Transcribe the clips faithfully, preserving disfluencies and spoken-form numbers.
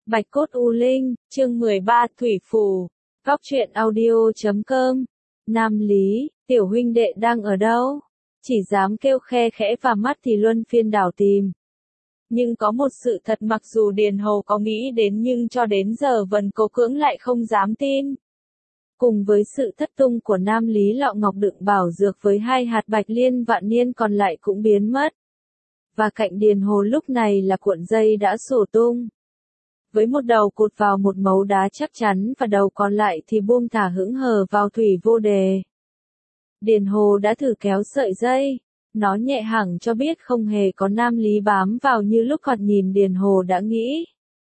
Bạch cốt U Linh, chương mười ba Thủy Phù, Góc truyện audio chấm com. Nam Lý, tiểu huynh đệ đang ở đâu? Chỉ dám kêu khe khẽ và mắt thì luân phiên đảo tìm. Nhưng có một sự thật mặc dù Điền Hầu có nghĩ đến nhưng cho đến giờ Vân Cố Cưỡng lại không dám tin. Cùng với sự thất tung của Nam Lý, lọ ngọc đựng bảo dược với hai hạt bạch liên vạn niên còn lại cũng biến mất. Và cạnh Điền Hồ lúc này là cuộn dây đã sổ tung. Với một đầu cột vào một mấu đá chắc chắn và đầu còn lại thì buông thả hững hờ vào thủy vô đề. Điền Hồ đã thử kéo sợi dây, nó nhẹ hẳn cho biết không hề có Nam Lý bám vào như lúc thoạt nhìn Điền Hồ đã nghĩ.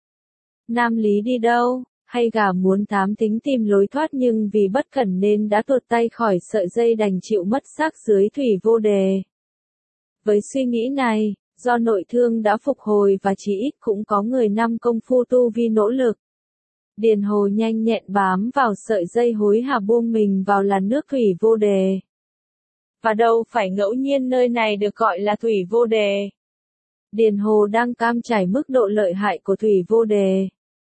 Nam Lý đi đâu, hay gà muốn thám thính tìm lối thoát nhưng vì bất cẩn nên đã tuột tay khỏi sợi dây đành chịu mất xác dưới thủy vô đề. Với suy nghĩ này, do nội thương đã phục hồi và chỉ ít cũng có người năm công phu tu vi nỗ lực. Điền Hồ nhanh nhẹn bám vào sợi dây hối hả buông mình vào làn nước thủy vô đề. Và đâu phải ngẫu nhiên nơi này được gọi là thủy vô đề. Điền Hồ đang cam trải mức độ lợi hại của thủy vô đề.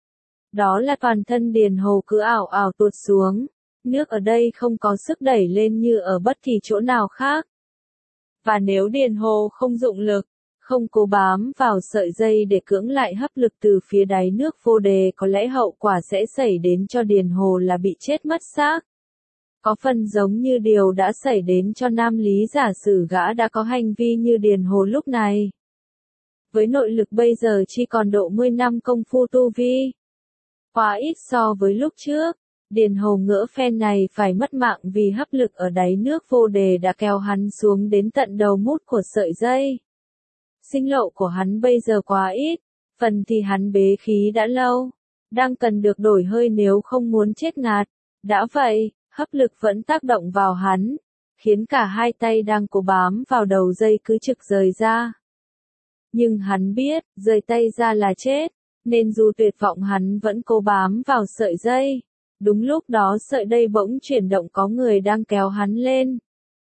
Đó là toàn thân Điền Hồ cứ ảo ảo tuột xuống, nước ở đây không có sức đẩy lên như ở bất kỳ chỗ nào khác. Và nếu Điền Hồ không dụng lực, không cố bám vào sợi dây để cưỡng lại hấp lực từ phía đáy nước vô đề, có lẽ hậu quả sẽ xảy đến cho Điền Hồ là bị chết mất xác. Có phần giống như điều đã xảy đến cho Nam Lý giả sử gã đã có hành vi như Điền Hồ lúc này. Với nội lực bây giờ chỉ còn độ mười năm công phu tu vi. Quá ít so với lúc trước, Điền Hồ ngỡ phen này phải mất mạng vì hấp lực ở đáy nước vô đề đã kéo hắn xuống đến tận đầu mút của sợi dây. Sinh lộ của hắn bây giờ quá ít, phần thì hắn bế khí đã lâu, đang cần được đổi hơi nếu không muốn chết ngạt. Đã vậy, hấp lực vẫn tác động vào hắn, khiến cả hai tay đang cố bám vào đầu dây cứ trực rời ra. Nhưng hắn biết, rời tay ra là chết, nên dù tuyệt vọng hắn vẫn cố bám vào sợi dây. Đúng lúc đó sợi dây bỗng chuyển động, có người đang kéo hắn lên.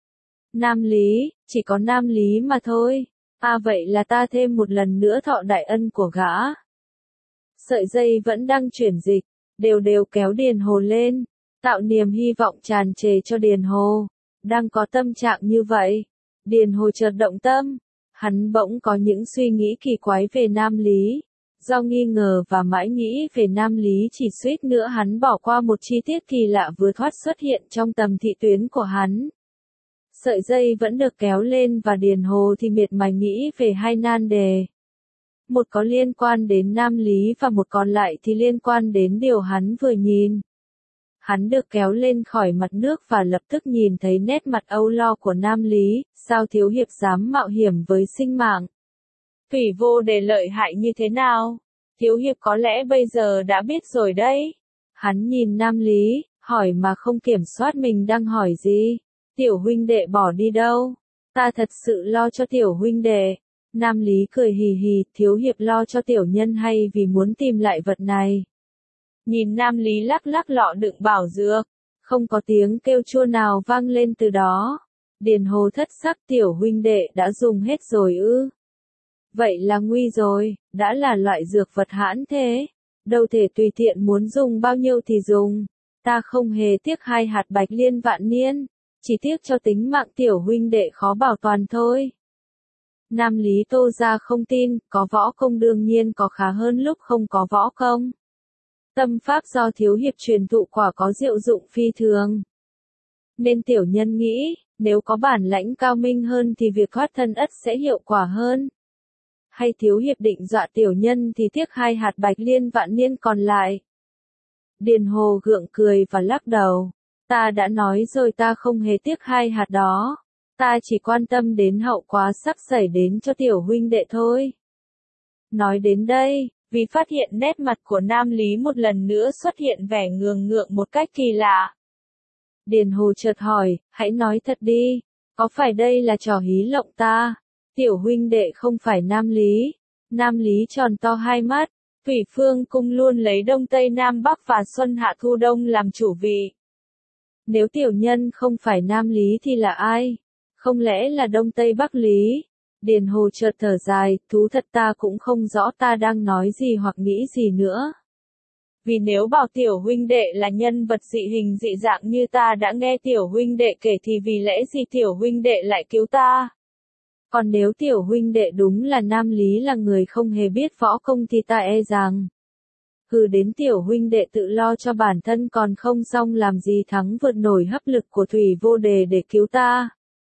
Nam Lý, chỉ có Nam Lý mà thôi. À vậy là ta thêm một lần nữa thọ đại ân của gã. Sợi dây vẫn đang chuyển dịch, đều đều kéo Điền Hồ lên, tạo niềm hy vọng tràn trề cho Điền Hồ. Đang có tâm trạng như vậy, Điền Hồ chợt động tâm, hắn bỗng có những suy nghĩ kỳ quái về Nam Lý. Do nghi ngờ và mãi nghĩ về Nam Lý chỉ suýt nữa hắn bỏ qua một chi tiết kỳ lạ vừa thoát xuất hiện trong tầm thị tuyến của hắn. Sợi dây vẫn được kéo lên và Điền Hồ thì miệt mài nghĩ về hai nan đề. Một có liên quan đến Nam Lý và một còn lại thì liên quan đến điều hắn vừa nhìn. Hắn được kéo lên khỏi mặt nước và lập tức nhìn thấy nét mặt âu lo của Nam Lý, sao thiếu hiệp dám mạo hiểm với sinh mạng. Thủy vô đề lợi hại như thế nào? Thiếu hiệp có lẽ bây giờ đã biết rồi đấy. Hắn nhìn Nam Lý, hỏi mà không kiểm soát mình đang hỏi gì. Tiểu huynh đệ bỏ đi đâu? Ta thật sự lo cho tiểu huynh đệ. Nam Lý cười hì hì, thiếu hiệp lo cho tiểu nhân hay vì muốn tìm lại vật này? Nhìn Nam Lý lắc lắc lọ đựng bảo dược, không có tiếng kêu chua nào vang lên từ đó. Điền Hồ thất sắc, tiểu huynh đệ đã dùng hết rồi ư? Vậy là nguy rồi, đã là loại dược vật hãn thế, đâu thể tùy tiện muốn dùng bao nhiêu thì dùng. Ta không hề tiếc hai hạt bạch liên vạn niên, chỉ tiếc cho tính mạng tiểu huynh đệ khó bảo toàn thôi. Nam Lý tô ra không tin, có võ công đương nhiên có khá hơn lúc không có võ công. Tâm pháp do thiếu hiệp truyền thụ quả có diệu dụng phi thường. Nên tiểu nhân nghĩ, nếu có bản lãnh cao minh hơn thì việc thoát thân ắt sẽ hiệu quả hơn. Hay thiếu hiệp định dọa tiểu nhân thì tiếc hai hạt bạch liên vạn niên còn lại? Điền Hồ gượng cười và lắc đầu. Ta đã nói rồi, ta không hề tiếc hai hạt đó. Ta chỉ quan tâm đến hậu quả sắp xảy đến cho tiểu huynh đệ thôi. Nói đến đây, vì phát hiện nét mặt của Nam Lý một lần nữa xuất hiện vẻ ngường ngượng một cách kỳ lạ. Điền Hồ chợt hỏi, hãy nói thật đi, có phải đây là trò hí lộng ta? Tiểu huynh đệ không phải Nam Lý. Nam Lý tròn to hai mắt. Thủy Phương cung luôn lấy Đông Tây Nam Bắc và Xuân Hạ Thu Đông làm chủ vị. Nếu tiểu nhân không phải Nam Lý thì là ai? Không lẽ là Đông Tây Bắc Lý? Điền Hồ chợt thở dài, thú thật ta cũng không rõ ta đang nói gì hoặc nghĩ gì nữa. Vì nếu bảo tiểu huynh đệ là nhân vật dị hình dị dạng như ta đã nghe tiểu huynh đệ kể thì vì lẽ gì tiểu huynh đệ lại cứu ta? Còn nếu tiểu huynh đệ đúng là nam lý là người không hề biết võ công thì ta e rằng. Hừ đến tiểu huynh đệ tự lo cho bản thân còn không xong làm gì thắng vượt nổi hấp lực của thủy vô đề để cứu ta.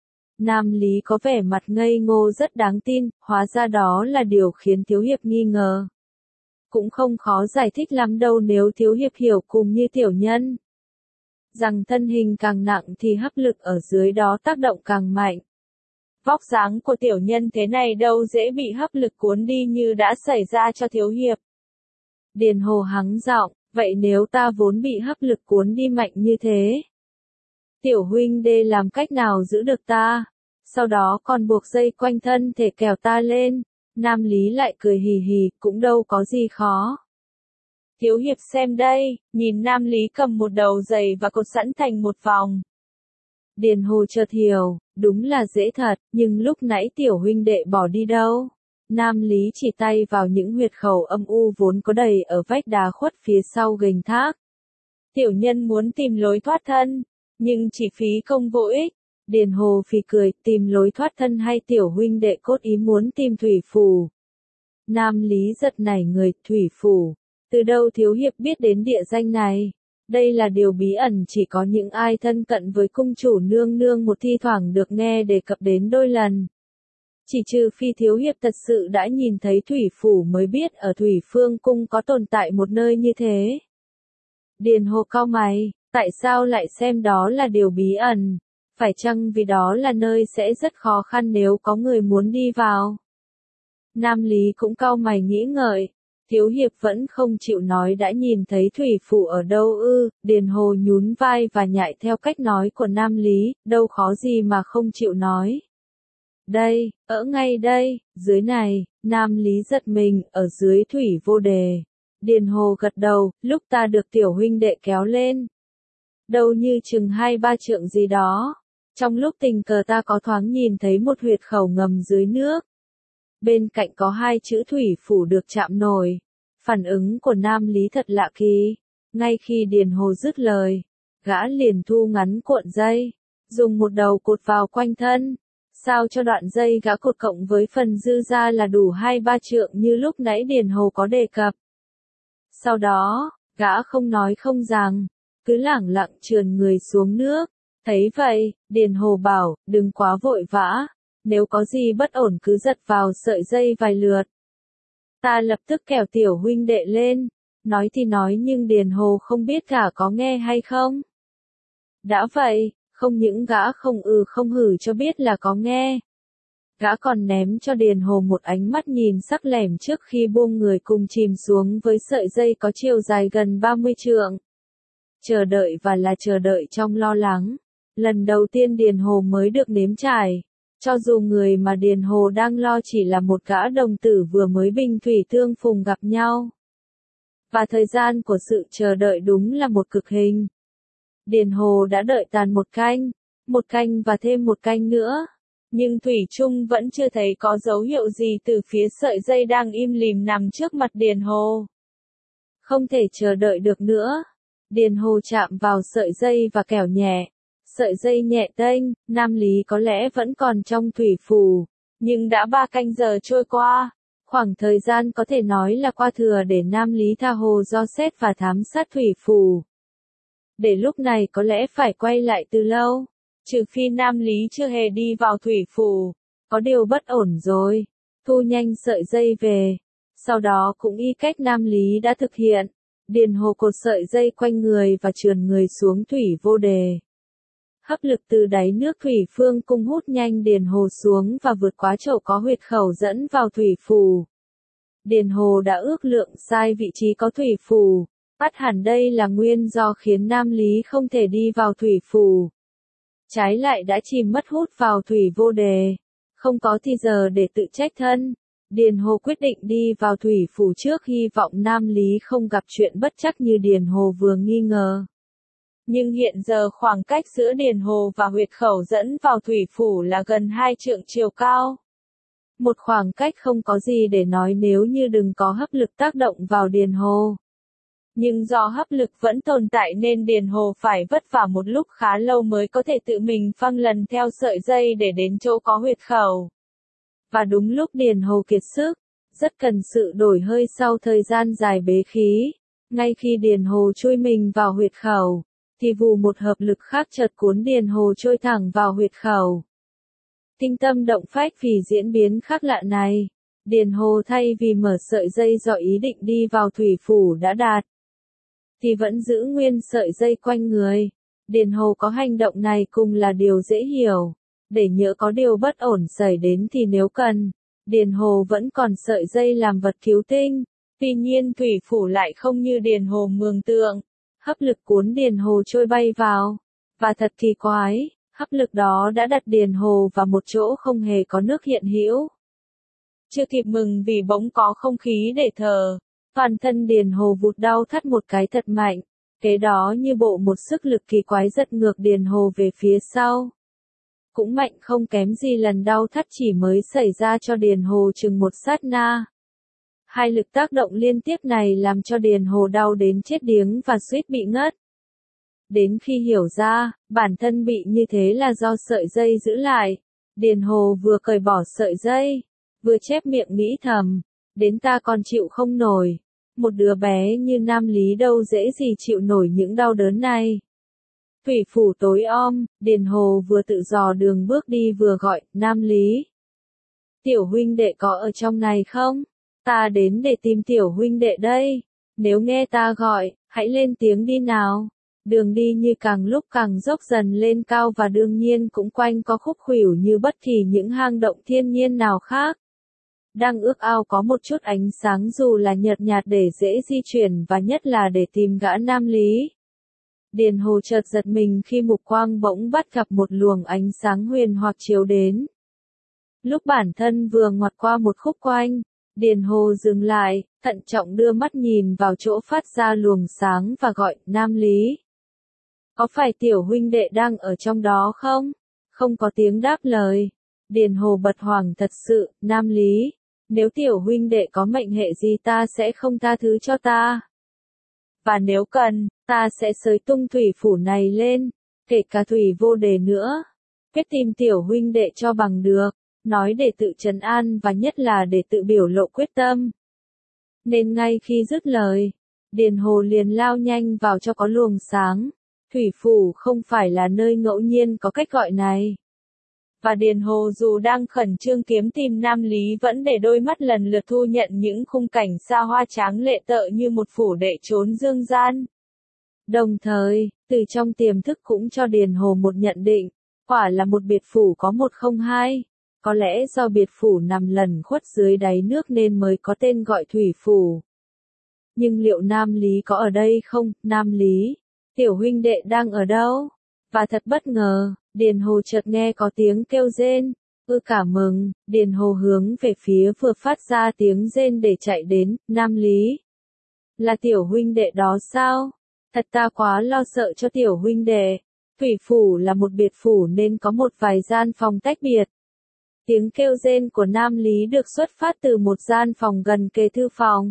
Nam lý có vẻ mặt ngây ngô rất đáng tin, hóa ra đó là điều khiến Thiếu Hiệp nghi ngờ. Cũng không khó giải thích lắm đâu nếu Thiếu Hiệp hiểu cùng như tiểu nhân. Rằng thân hình càng nặng thì hấp lực ở dưới đó tác động càng mạnh. Vóc dáng của tiểu nhân thế này đâu dễ bị hấp lực cuốn đi như đã xảy ra cho Thiếu Hiệp. Điền Hồ hắng giọng, vậy nếu ta vốn bị hấp lực cuốn đi mạnh như thế? Tiểu huynh đê làm cách nào giữ được ta? Sau đó còn buộc dây quanh thân thể kéo ta lên. Nam lý lại cười hì hì, cũng đâu có gì khó. Thiếu Hiệp xem đây, nhìn Nam lý cầm một đầu giày và cột sẵn thành một vòng. Điền Hồ chợt hiểu, đúng là dễ thật, nhưng lúc nãy tiểu huynh đệ bỏ đi đâu? Nam lý chỉ tay vào những huyệt khẩu âm u vốn có đầy ở vách đá khuất phía sau gành thác. Tiểu nhân muốn tìm lối thoát thân, nhưng chỉ phí công vô ích. Điền Hồ phì cười, tìm lối thoát thân hay tiểu huynh đệ cốt ý muốn tìm thủy phù. Nam lý giật nảy người, thủy phù. Từ đâu Thiếu Hiệp biết đến địa danh này? Đây là điều bí ẩn chỉ có những ai thân cận với cung chủ nương nương một thi thoảng được nghe đề cập đến đôi lần. Chỉ trừ phi Thiếu Hiệp thật sự đã nhìn thấy thủy phủ mới biết ở Thủy Phương Cung có tồn tại một nơi như thế. Điền Hồ cau mày, tại sao lại xem đó là điều bí ẩn? Phải chăng vì đó là nơi sẽ rất khó khăn nếu có người muốn đi vào? Nam lý cũng cau mày nghĩ ngợi. Thiếu Hiệp vẫn không chịu nói đã nhìn thấy thủy phủ ở đâu ư? Điền Hồ nhún vai và nhại theo cách nói của Nam lý, đâu khó gì mà không chịu nói. Đây, ở ngay đây, dưới này. Nam lý giật mình, ở dưới thủy vô đề. Điền Hồ gật đầu, lúc ta được tiểu huynh đệ kéo lên. Đâu như chừng hai ba trượng gì đó. Trong lúc tình cờ ta có thoáng nhìn thấy một huyệt khẩu ngầm dưới nước. Bên cạnh có hai chữ thủy phủ được chạm nổi. Phản ứng của Nam lý thật lạ kỳ. Ngay khi Điền Hồ dứt lời, gã liền thu ngắn cuộn dây, dùng một đầu cột vào quanh thân. Sao cho đoạn dây gã cột cộng với phần dư ra là đủ hai ba trượng như lúc nãy Điền Hồ có đề cập. Sau đó, gã không nói không rằng, cứ lẳng lặng trườn người xuống nước. Thấy vậy, Điền Hồ bảo, đừng quá vội vã, nếu có gì bất ổn cứ giật vào sợi dây vài lượt. Ta lập tức kéo tiểu huynh đệ lên, nói thì nói nhưng Điền Hồ không biết cả có nghe hay không. Đã vậy, không những gã không ừ không hử cho biết là có nghe. Gã còn ném cho Điền Hồ một ánh mắt nhìn sắc lẻm trước khi buông người cùng chìm xuống với sợi dây có chiều dài gần ba mươi trượng. Chờ đợi và là chờ đợi trong lo lắng. Lần đầu tiên Điền Hồ mới được nếm trải. Cho dù người mà Điền Hồ đang lo chỉ là một gã đồng tử vừa mới bình thủy tương phùng gặp nhau. Và thời gian của sự chờ đợi đúng là một cực hình. Điền Hồ đã đợi tàn một canh, một canh và thêm một canh nữa. Nhưng Thủy Trung vẫn chưa thấy có dấu hiệu gì từ phía sợi dây đang im lìm nằm trước mặt Điền Hồ. Không thể chờ đợi được nữa. Điền Hồ chạm vào sợi dây và kẻo nhẹ. Sợi dây nhẹ tênh, Nam lý có lẽ vẫn còn trong thủy phủ. Nhưng đã ba canh giờ trôi qua. Khoảng thời gian có thể nói là qua thừa để Nam lý tha hồ do xét và thám sát thủy phủ. Để lúc này có lẽ phải quay lại từ lâu. Trừ phi Nam lý chưa hề đi vào thủy phủ. Có điều bất ổn rồi. Thu nhanh sợi dây về. Sau đó cũng y cách Nam lý đã thực hiện. Điền Hồ cột sợi dây quanh người và trườn người xuống thủy vô đề. Hấp lực từ đáy nước Thủy Phương Cung hút nhanh Điền Hồ xuống và vượt quá chậu có huyệt khẩu dẫn vào thủy phủ. Điền Hồ đã ước lượng sai vị trí có thủy phủ. Bắt hẳn đây là nguyên do khiến Nam lý không thể đi vào thủy phủ. Trái lại đã chìm mất hút vào thủy vô đề. Không có thì giờ để tự trách thân. Điền Hồ quyết định đi vào thủy phủ trước hy vọng Nam lý không gặp chuyện bất trắc như Điền Hồ vừa nghi ngờ. Nhưng hiện giờ khoảng cách giữa Điền Hồ và huyệt khẩu dẫn vào thủy phủ là gần hai trượng chiều cao. Một khoảng cách không có gì để nói nếu như đừng có hấp lực tác động vào Điền Hồ. Nhưng do hấp lực vẫn tồn tại nên Điền Hồ phải vất vả một lúc khá lâu mới có thể tự mình phăng lần theo sợi dây để đến chỗ có huyệt khẩu. Và đúng lúc Điền Hồ kiệt sức, rất cần sự đổi hơi sau thời gian dài bế khí, ngay khi Điền Hồ chui mình vào huyệt khẩu, thì vù một hợp lực khác chợt cuốn Điền Hồ trôi thẳng vào huyệt khẩu. Kinh tâm động phách vì diễn biến khác lạ này, Điền Hồ thay vì mở sợi dây do ý định đi vào thủy phủ đã đạt, thì vẫn giữ nguyên sợi dây quanh người. Điền Hồ có hành động này cùng là điều dễ hiểu, để nhỡ có điều bất ổn xảy đến thì nếu cần, Điền Hồ vẫn còn sợi dây làm vật cứu tinh. Tuy nhiên thủy phủ lại không như Điền Hồ mường tượng, hấp lực cuốn Điền Hồ trôi bay vào, và thật kỳ quái, hấp lực đó đã đặt Điền Hồ vào một chỗ không hề có nước hiện hữu. Chưa kịp mừng vì bỗng có không khí để thở, toàn thân Điền Hồ vụt đau thắt một cái thật mạnh, kế đó như bộ một sức lực kỳ quái giật ngược Điền Hồ về phía sau. Cũng mạnh không kém gì lần đau thắt chỉ mới xảy ra cho Điền Hồ chừng một sát na. Hai lực tác động liên tiếp này làm cho Điền Hồ đau đến chết điếng và suýt bị ngất. Đến khi hiểu ra, bản thân bị như thế là do sợi dây giữ lại, Điền Hồ vừa cởi bỏ sợi dây, vừa chép miệng nghĩ thầm, đến ta còn chịu không nổi, một đứa bé như Nam Lý đâu dễ gì chịu nổi những đau đớn này. Thủy phủ tối om, Điền Hồ vừa tự dò đường bước đi vừa gọi, Nam Lý. Tiểu huynh đệ có ở trong này không? Ta đến để tìm tiểu huynh đệ đây. Nếu nghe ta gọi, hãy lên tiếng đi nào. Đường đi như càng lúc càng dốc dần lên cao và đương nhiên cũng quanh có khúc khuỷu như bất kỳ những hang động thiên nhiên nào khác. Đang ước ao có một chút ánh sáng dù là nhợt nhạt để dễ di chuyển và nhất là để tìm gã Nam Lý. Điền Hồ chợt giật mình khi mục quang bỗng bắt gặp một luồng ánh sáng huyền hoặc chiếu đến. Lúc bản thân vừa ngoặt qua một khúc quanh, Điền Hồ dừng lại, thận trọng đưa mắt nhìn vào chỗ phát ra luồng sáng và gọi, Nam Lý. Có phải tiểu huynh đệ đang ở trong đó không? Không có tiếng đáp lời. Điền Hồ bật hoảng thật sự, Nam Lý, nếu tiểu huynh đệ có mệnh hệ gì ta sẽ không tha thứ cho ta. Và nếu cần, ta sẽ xới tung thủy phủ này lên, kể cả thủy vô đề nữa. Quyết tìm tiểu huynh đệ cho bằng được, nói để tự trấn an và nhất là để tự biểu lộ quyết tâm. Nên ngay khi dứt lời, Điền Hồ liền lao nhanh vào cho có luồng sáng. Thủy phủ không phải là nơi ngẫu nhiên có cách gọi này. Và Điền Hồ dù đang khẩn trương kiếm tìm Nam Lý vẫn để đôi mắt lần lượt thu nhận những khung cảnh xa hoa tráng lệ tợ như một phủ đệ trốn dương gian. Đồng thời, từ trong tiềm thức cũng cho Điền Hồ một nhận định, quả là một biệt phủ có một không hai. Có lẽ do biệt phủ nằm lẩn khuất dưới đáy nước nên mới có tên gọi thủy phủ. Nhưng liệu Nam Lý có ở đây không? Nam Lý, tiểu huynh đệ đang ở đâu? Và thật bất ngờ, Điền Hồ chợt nghe có tiếng kêu rên. Ư cả mừng, Điền Hồ hướng về phía vừa phát ra tiếng rên để chạy đến, Nam Lý. Là tiểu huynh đệ đó sao? Thật ta quá lo sợ cho tiểu huynh đệ. Thủy phủ là một biệt phủ nên có một vài gian phòng tách biệt. Tiếng kêu rên của Nam Lý được xuất phát từ một gian phòng gần kề thư phòng.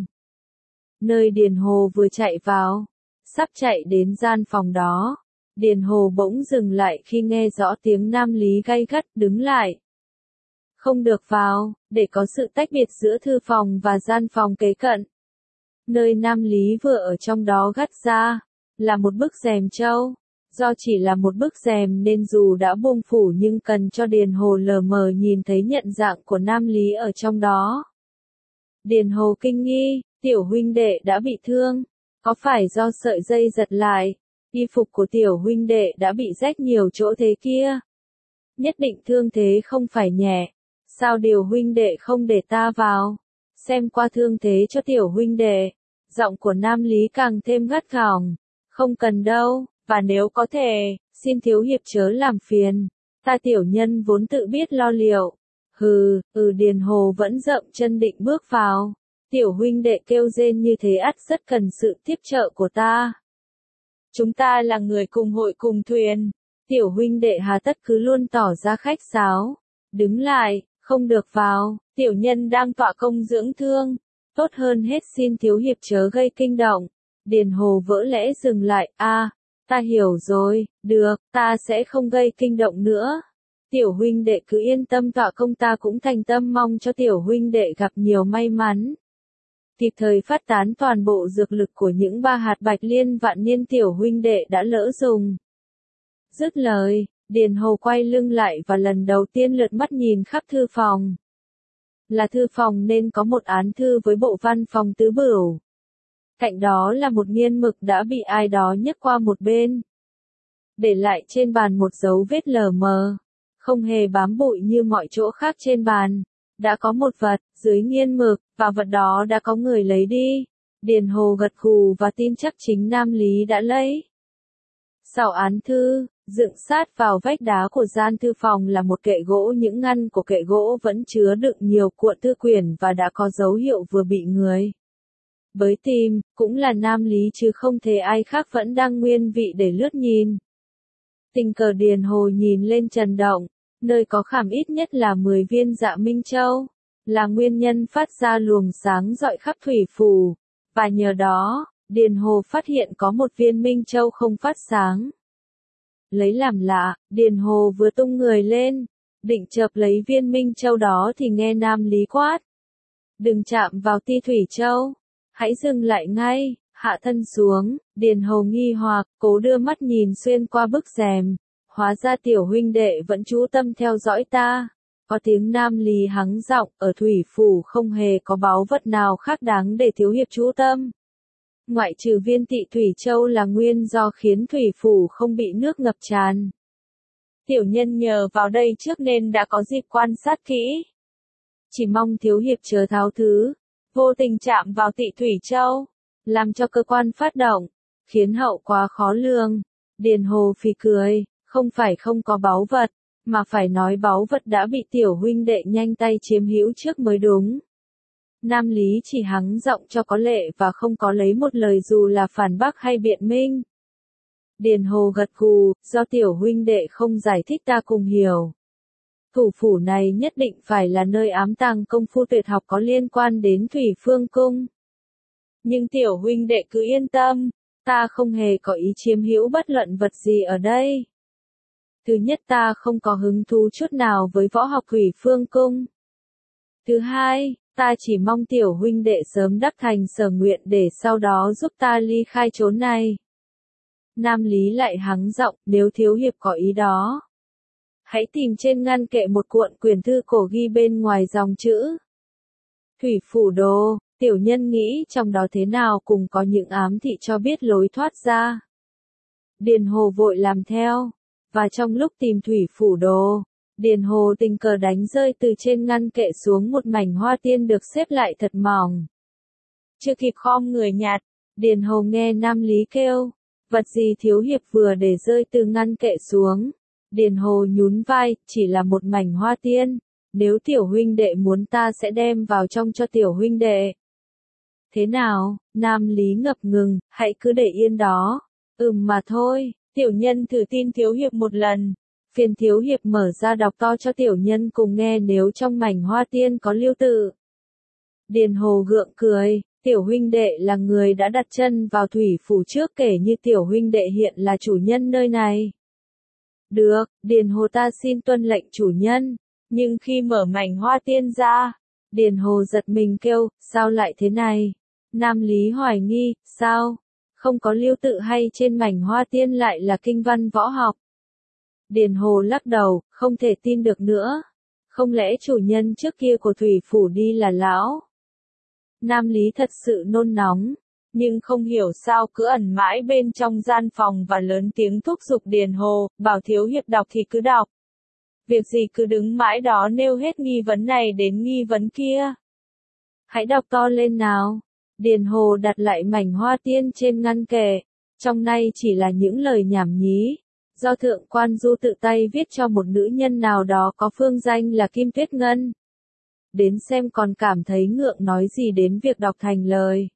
Nơi Điền Hồ vừa chạy vào, sắp chạy đến gian phòng đó. Điền Hồ bỗng dừng lại khi nghe rõ tiếng Nam Lý gay gắt, đứng lại. Không được vào, để có sự tách biệt giữa thư phòng và gian phòng kế cận. Nơi Nam Lý vừa ở trong đó gắt ra, là một bức rèm trâu. Do chỉ là một bức rèm nên dù đã buông phủ nhưng cần cho Điền Hồ lờ mờ nhìn thấy nhận dạng của Nam Lý ở trong đó. Điền Hồ kinh nghi, tiểu huynh đệ đã bị thương. Có phải do sợi dây giật lại? Y phục của tiểu huynh đệ đã bị rách nhiều chỗ thế kia. Nhất định thương thế không phải nhẹ. Sao điều huynh đệ không để ta vào? Xem qua thương thế cho tiểu huynh đệ. Giọng của Nam Lý càng thêm gắt gỏng. Không cần đâu, và nếu có thể, xin thiếu hiệp chớ làm phiền. Ta tiểu nhân vốn tự biết lo liệu. Hừ, ừ Điền Hồ vẫn dậm chân định bước vào. Tiểu huynh đệ kêu rên như thế ắt rất cần sự tiếp trợ của ta. Chúng ta là người cùng hội cùng thuyền. Tiểu huynh đệ hà tất cứ luôn tỏ ra khách sáo. Đứng lại, không được vào, tiểu nhân đang tọa công dưỡng thương. Tốt hơn hết xin thiếu hiệp chớ gây kinh động. Điền Hồ vỡ lẽ dừng lại, a, ta hiểu rồi, được, ta sẽ không gây kinh động nữa. Tiểu huynh đệ cứ yên tâm, tọa công ta cũng thành tâm mong cho tiểu huynh đệ gặp nhiều may mắn. Kịp thời phát tán toàn bộ dược lực của những ba hạt bạch liên vạn niên tiểu huynh đệ đã lỡ dùng. Dứt lời, Điền Hồ quay lưng lại và lần đầu tiên lượt mắt nhìn khắp thư phòng. Là thư phòng nên có một án thư với bộ văn phòng tứ bửu. Cạnh đó là một nghiên mực đã bị ai đó nhấc qua một bên. Để lại trên bàn một dấu vết lờ mờ. Không hề bám bụi như mọi chỗ khác trên bàn. Đã có một vật, dưới nghiên mực, và vật đó đã có người lấy đi. Điền Hồ gật gù và tin chắc chính Nam Lý đã lấy. Sau án thư, dựng sát vào vách đá của gian thư phòng là một kệ gỗ. Những ngăn của kệ gỗ vẫn chứa đựng nhiều cuộn thư quyển và đã có dấu hiệu vừa bị người bới tìm, cũng là Nam Lý chứ không thể ai khác, vẫn đang nguyên vị để lướt nhìn. Tình cờ Điền Hồ nhìn lên trần động, nơi có khảm ít nhất là mười viên Dạ Minh Châu, là nguyên nhân phát ra luồng sáng rọi khắp thủy phủ, và nhờ đó, Điền Hồ phát hiện có một viên Minh Châu không phát sáng. Lấy làm lạ, Điền Hồ vừa tung người lên, định chợp lấy viên Minh Châu đó thì nghe Nam Lý quát. Đừng chạm vào ti thủy châu, hãy dừng lại ngay, hạ thân xuống. Điền Hồ nghi hoặc, cố đưa mắt nhìn xuyên qua bức rèm, hóa ra tiểu huynh đệ vẫn chú tâm theo dõi ta. Có tiếng Nam Lý hắng giọng, ở thủy phủ không hề có báu vật nào khác đáng để thiếu hiệp chú tâm. Ngoại trừ viên tị thủy châu là nguyên do khiến thủy phủ không bị nước ngập tràn. Tiểu nhân nhờ vào đây trước nên đã có dịp quan sát kỹ. Chỉ mong thiếu hiệp chớ tháo thứ, vô tình chạm vào tị thủy châu, làm cho cơ quan phát động, khiến hậu quả khó lường. Điền Hồ phì cười, không phải không có báu vật, mà phải nói báu vật đã bị tiểu huynh đệ nhanh tay chiếm hữu trước mới đúng. Nam Lý chỉ hắng giọng cho có lệ và không có lấy một lời dù là phản bác hay biện minh. Điền Hồ gật gù, do tiểu huynh đệ không giải thích ta cùng hiểu. Thủ phủ này nhất định phải là nơi ám tàng công phu tuyệt học có liên quan đến Thủy Phương Cung. Nhưng tiểu huynh đệ cứ yên tâm, ta không hề có ý chiếm hữu bất luận vật gì ở đây. Thứ nhất, ta không có hứng thú chút nào với võ học Thủy Phương Cung. Thứ hai, ta chỉ mong tiểu huynh đệ sớm đắc thành sở nguyện để sau đó giúp ta ly khai chốn này. Nam Lý lại hắng giọng, nếu thiếu hiệp có ý đó, hãy tìm trên ngăn kệ một cuộn quyển thư cổ ghi bên ngoài dòng chữ Thủy Phủ Đồ. Tiểu nhân nghĩ trong đó thế nào cũng có những ám thị cho biết lối thoát ra. Điền Hồ vội làm theo, và trong lúc tìm Thủy Phủ Đồ, Điền Hồ tình cờ đánh rơi từ trên ngăn kệ xuống một mảnh hoa tiên được xếp lại thật mỏng. Chưa kịp khom người nhặt, Điền Hồ nghe Nam Lý kêu, vật gì thiếu hiệp vừa để rơi từ ngăn kệ xuống. Điền Hồ nhún vai, chỉ là một mảnh hoa tiên, nếu tiểu huynh đệ muốn ta sẽ đem vào trong cho tiểu huynh đệ. Thế nào? Nam Lý ngập ngừng, hãy cứ để yên đó. Ừm mà thôi, tiểu nhân thử tin thiếu hiệp một lần. Phiền thiếu hiệp mở ra đọc to cho tiểu nhân cùng nghe nếu trong mảnh hoa tiên có lưu tự. Điền Hồ gượng cười, tiểu huynh đệ là người đã đặt chân vào thủy phủ trước, kể như tiểu huynh đệ hiện là chủ nhân nơi này. Được, Điền Hồ ta xin tuân lệnh chủ nhân. Nhưng khi mở mảnh hoa tiên ra, Điền Hồ giật mình kêu, sao lại thế này? Nam Lý hoài nghi, sao? Không có lưu tự hay trên mảnh hoa tiên lại là kinh văn võ học? Điền Hồ lắc đầu, không thể tin được nữa. Không lẽ chủ nhân trước kia của thủy phủ đi là lão? Nam Lý thật sự nôn nóng, nhưng không hiểu sao cứ ẩn mãi bên trong gian phòng và lớn tiếng thúc giục Điền Hồ, bảo thiếu hiệp đọc thì cứ đọc. Việc gì cứ đứng mãi đó nêu hết nghi vấn này đến nghi vấn kia. Hãy đọc to lên nào. Điền Hồ đặt lại mảnh hoa tiên trên ngăn kệ. Trong này chỉ là những lời nhảm nhí, do thượng quan Du tự tay viết cho một nữ nhân nào đó có phương danh là Kim Tuyết Ngân. Đến xem còn cảm thấy ngượng nói gì đến việc đọc thành lời.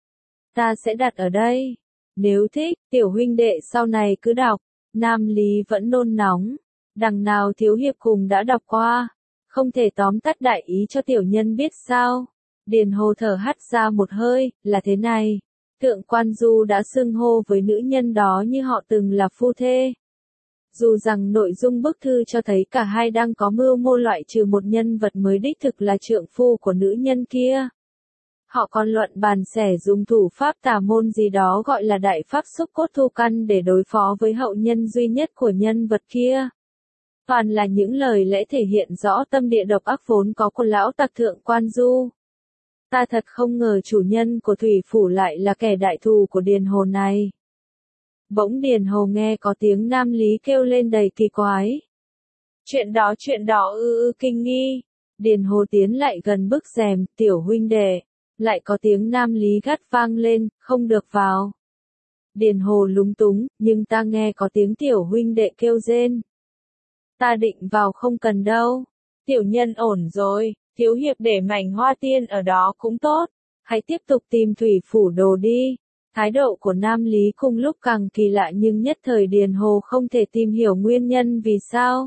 Ta sẽ đặt ở đây. Nếu thích, tiểu huynh đệ sau này cứ đọc. Nam Lý vẫn nôn nóng. Đằng nào thiếu hiệp cùng đã đọc qua. Không thể tóm tắt đại ý cho tiểu nhân biết sao. Điền Hồ thở hắt ra một hơi, là thế này. Thượng Quan Du đã xưng hô với nữ nhân đó như họ từng là phu thê. Dù rằng nội dung bức thư cho thấy cả hai đang có mưu mô loại trừ một nhân vật mới đích thực là trượng phu của nữ nhân kia. Họ còn luận bàn xẻ dùng thủ pháp tà môn gì đó gọi là đại pháp xúc cốt thu căn để đối phó với hậu nhân duy nhất của nhân vật kia. Toàn là những lời lẽ thể hiện rõ tâm địa độc ác vốn có của lão tặc Thượng Quan Du. Ta thật không ngờ chủ nhân của Thủy Phủ lại là kẻ đại thù của Điền Hồ này. Bỗng Điền Hồ nghe có tiếng nam lý kêu lên đầy kỳ quái. Chuyện đó chuyện đó ư ư kinh nghi. Điền Hồ tiến lại gần bức rèm, tiểu huynh đệ. Lại có tiếng nam lý gắt vang lên, không được vào. Điền Hồ lúng túng, nhưng ta nghe có tiếng tiểu huynh đệ kêu rên. Ta định vào không cần đâu. Tiểu nhân ổn rồi, thiếu hiệp để mảnh hoa tiên ở đó cũng tốt. Hãy tiếp tục tìm Thủy Phủ đồ đi. Thái độ của Nam Lý cùng lúc càng kỳ lạ nhưng nhất thời Điền Hồ không thể tìm hiểu nguyên nhân vì sao.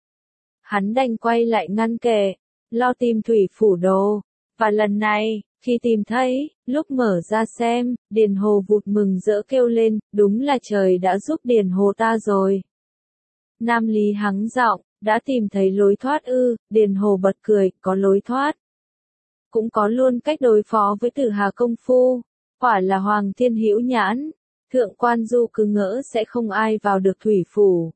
Hắn đành quay lại ngăn kệ, lo tìm Thủy Phủ đồ. Và lần này, khi tìm thấy, lúc mở ra xem, Điền Hồ vụt mừng rỡ kêu lên, đúng là trời đã giúp Điền Hồ ta rồi. Nam Lý hắng giọng, đã tìm thấy lối thoát ư, Điền Hồ bật cười, có lối thoát. Cũng có luôn cách đối phó với Tử Hà công phu, quả là Hoàng Thiên hữu nhãn, Thượng Quan Du cứ ngỡ sẽ không ai vào được Thủy Phủ.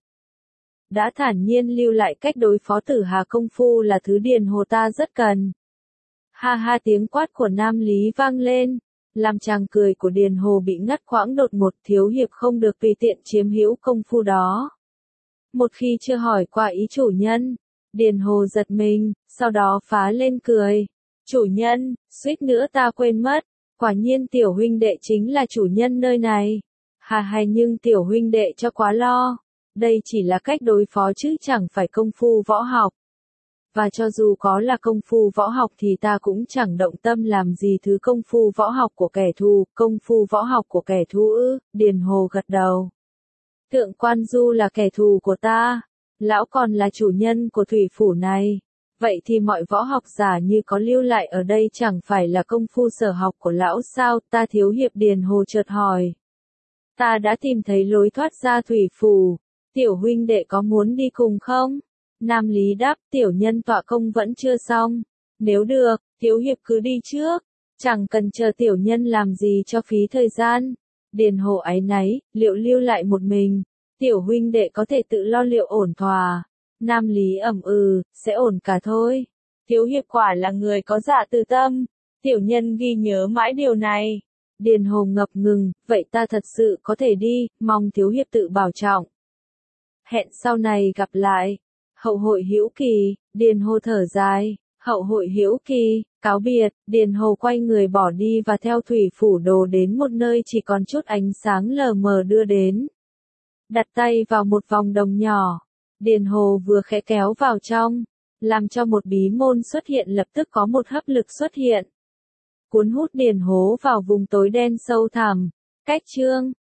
Đã thản nhiên lưu lại cách đối phó Tử Hà công phu là thứ Điền Hồ ta rất cần. Ha ha tiếng quát của Nam Lý vang lên, làm chàng cười của Điền Hồ bị ngắt quãng đột ngột thiếu hiệp không được tùy tiện chiếm hữu công phu đó. Một khi chưa hỏi qua ý chủ nhân, Điền Hồ giật mình, sau đó phá lên cười. Chủ nhân, suýt nữa ta quên mất, quả nhiên tiểu huynh đệ chính là chủ nhân nơi này. Hà hay nhưng tiểu huynh đệ cho quá lo, đây chỉ là cách đối phó chứ chẳng phải công phu võ học. Và cho dù có là công phu võ học thì ta cũng chẳng động tâm làm gì thứ công phu võ học của kẻ thù, công phu võ học của kẻ thù ư, Điền Hồ gật đầu. Thượng Quan Du là kẻ thù của ta, lão còn là chủ nhân của Thủy Phủ này. Vậy thì mọi võ học giả như có lưu lại ở đây chẳng phải là công phu sở học của lão sao, ta thiếu hiệp Điền Hồ chợt hỏi. Ta đã tìm thấy lối thoát ra Thủy Phủ, tiểu huynh đệ có muốn đi cùng không? Nam Lý đáp, tiểu nhân tọa công vẫn chưa xong. Nếu được, thiếu hiệp cứ đi trước, chẳng cần chờ tiểu nhân làm gì cho phí thời gian. Điền Hồ áy náy, liệu lưu lại một mình, tiểu huynh đệ có thể tự lo liệu ổn thỏa. Nam Lý ẩm ừ, sẽ ổn cả thôi. Thiếu hiệp quả là người có dạ từ tâm, tiểu nhân ghi nhớ mãi điều này. Điền Hồ ngập ngừng, vậy ta thật sự có thể đi, mong thiếu hiệp tự bảo trọng. Hẹn sau này gặp lại. Hậu hội hữu kỳ, Điền Hồ thở dài, hậu hội hữu kỳ, cáo biệt, Điền Hồ quay người bỏ đi và theo Thủy Phủ đồ đến một nơi chỉ còn chút ánh sáng lờ mờ đưa đến. Đặt tay vào một vòng đồng nhỏ, Điền Hồ vừa khẽ kéo vào trong, làm cho một bí môn xuất hiện lập tức có một hấp lực xuất hiện. Cuốn hút Điền Hồ vào vùng tối đen sâu thẳm, cách chương.